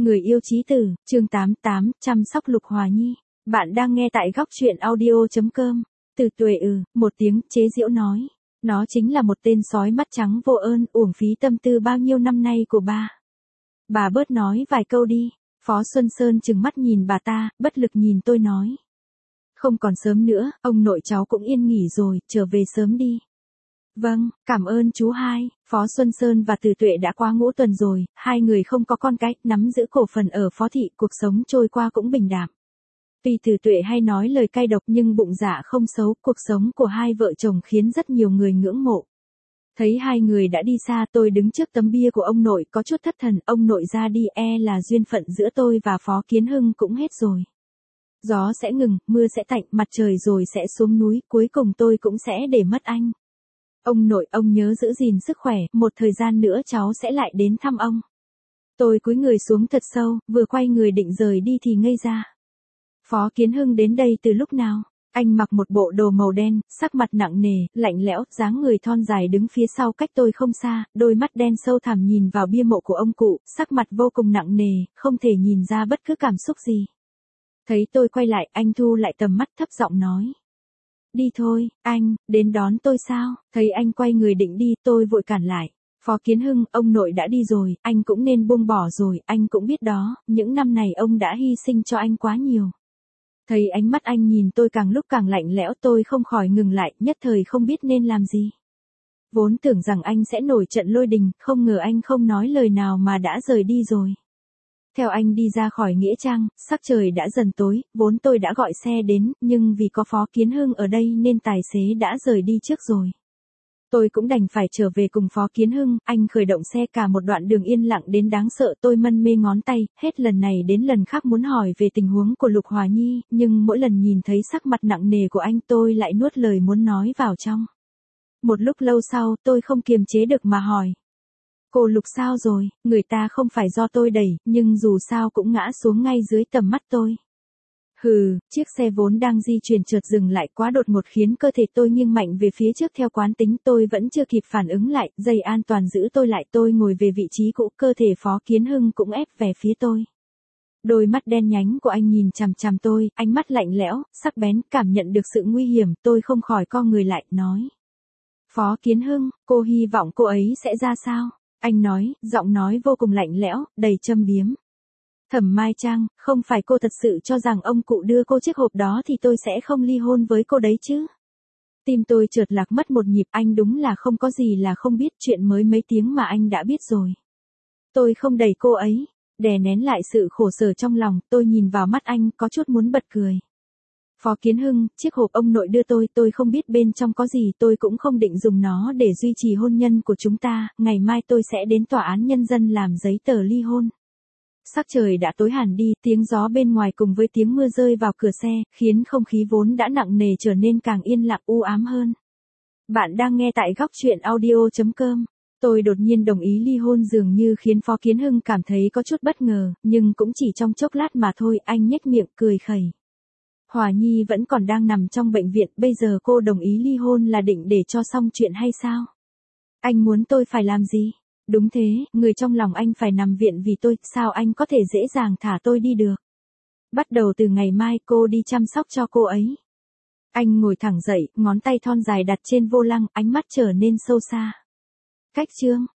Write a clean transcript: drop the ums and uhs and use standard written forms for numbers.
Người yêu chí tử, chương 88, chăm sóc Lục Hòa Nhi. Bạn đang nghe tại góc truyện audio.com. Từ Tuệ một tiếng chế giễu nói. Nó chính là một tên sói mắt trắng vô ơn, uổng phí tâm tư bao nhiêu năm nay của ba. Bà bớt nói vài câu đi. Phó Xuân Sơn trừng mắt nhìn bà ta, bất lực nhìn tôi nói. Không còn sớm nữa, ông nội cháu cũng yên nghỉ rồi, trở về sớm đi. Vâng, cảm ơn chú hai. Phó Xuân Sơn và Từ Tuệ đã qua ngũ tuần rồi, hai người không có con cái, nắm giữ cổ phần ở Phó Thị, cuộc sống trôi qua cũng bình đạm. Tuy Từ Tuệ hay nói lời cay độc nhưng bụng dạ không xấu, cuộc sống của hai vợ chồng khiến rất nhiều người ngưỡng mộ. Thấy hai người đã đi xa, tôi đứng trước tấm bia của ông nội có chút thất thần, ông nội ra đi là duyên phận giữa tôi và Phó Kiến Hưng cũng hết rồi. Gió sẽ ngừng, mưa sẽ tạnh, mặt trời rồi sẽ xuống núi, cuối cùng tôi cũng sẽ để mất anh. Ông nội, ông nhớ giữ gìn sức khỏe, một thời gian nữa cháu sẽ lại đến thăm ông. Tôi cúi người xuống thật sâu, vừa quay người định rời đi thì ngây ra. Phó Kiến Hưng đến đây từ lúc nào? Anh mặc một bộ đồ màu đen, sắc mặt nặng nề, lạnh lẽo, dáng người thon dài đứng phía sau cách tôi không xa, đôi mắt đen sâu thẳm nhìn vào bia mộ của ông cụ, sắc mặt vô cùng nặng nề, không thể nhìn ra bất cứ cảm xúc gì. Thấy tôi quay lại, anh thu lại tầm mắt thấp giọng nói. Đi thôi, anh, đến đón tôi sao? Thấy anh quay người định đi, tôi vội cản lại. Phó Kiến Hưng, ông nội đã đi rồi, anh cũng nên buông bỏ rồi, anh cũng biết đó, những năm này ông đã hy sinh cho anh quá nhiều. Thấy ánh mắt anh nhìn tôi càng lúc càng lạnh lẽo, tôi không khỏi ngừng lại, nhất thời không biết nên làm gì. Vốn tưởng rằng anh sẽ nổi trận lôi đình, không ngờ anh không nói lời nào mà đã rời đi rồi. Theo anh đi ra khỏi nghĩa trang, sắc trời đã dần tối, vốn tôi đã gọi xe đến, nhưng vì có Phó Kiến Hưng ở đây nên tài xế đã rời đi trước rồi. Tôi cũng đành phải trở về cùng Phó Kiến Hưng, anh khởi động xe cả một đoạn đường yên lặng đến đáng sợ, tôi mân mê ngón tay, hết lần này đến lần khác muốn hỏi về tình huống của Lục Hòa Nhi, nhưng mỗi lần nhìn thấy sắc mặt nặng nề của anh tôi lại nuốt lời muốn nói vào trong. Một lúc lâu sau, tôi không kiềm chế được mà hỏi. Cô Lục sao rồi, người ta không phải do tôi đẩy, nhưng dù sao cũng ngã xuống ngay dưới tầm mắt tôi. Hừ, chiếc xe vốn đang di chuyển chợt dừng lại quá đột ngột khiến cơ thể tôi nghiêng mạnh về phía trước theo quán tính, tôi vẫn chưa kịp phản ứng lại, dây an toàn giữ tôi lại, tôi ngồi về vị trí cũ, cơ thể Phó Kiến Hưng cũng ép về phía tôi. Đôi mắt đen nhánh của anh nhìn chằm chằm tôi, ánh mắt lạnh lẽo, sắc bén, cảm nhận được sự nguy hiểm, tôi không khỏi co người lại, nói. Phó Kiến Hưng, cô hy vọng cô ấy sẽ ra sao? Anh nói, giọng nói vô cùng lạnh lẽo, đầy châm biếm. Thẩm Mai Trang, không phải cô thật sự cho rằng ông cụ đưa cô chiếc hộp đó thì tôi sẽ không ly hôn với cô đấy chứ? Tim tôi chợt lạc mất một nhịp, anh đúng là không có gì là không biết, chuyện mới mấy tiếng mà anh đã biết rồi. Tôi không đẩy cô ấy, đè nén lại sự khổ sở trong lòng, tôi nhìn vào mắt anh, có chút muốn bật cười. Phó Kiến Hưng, chiếc hộp ông nội đưa tôi không biết bên trong có gì, tôi cũng không định dùng nó để duy trì hôn nhân của chúng ta, ngày mai tôi sẽ đến tòa án nhân dân làm giấy tờ ly hôn. Sắc trời đã tối hẳn đi, tiếng gió bên ngoài cùng với tiếng mưa rơi vào cửa xe, khiến không khí vốn đã nặng nề trở nên càng yên lặng u ám hơn. Bạn đang nghe tại góc truyện audio.com. Tôi đột nhiên đồng ý ly hôn dường như khiến Phó Kiến Hưng cảm thấy có chút bất ngờ, nhưng cũng chỉ trong chốc lát mà thôi, anh nhếch miệng cười khẩy. Hòa Nhi vẫn còn đang nằm trong bệnh viện, bây giờ cô đồng ý ly hôn là định để cho xong chuyện hay sao? Anh muốn tôi phải làm gì? Đúng thế, người trong lòng anh phải nằm viện vì tôi, sao anh có thể dễ dàng thả tôi đi được? Bắt đầu từ ngày mai cô đi chăm sóc cho cô ấy. Anh ngồi thẳng dậy, ngón tay thon dài đặt trên vô lăng, ánh mắt trở nên sâu xa. Cách chương,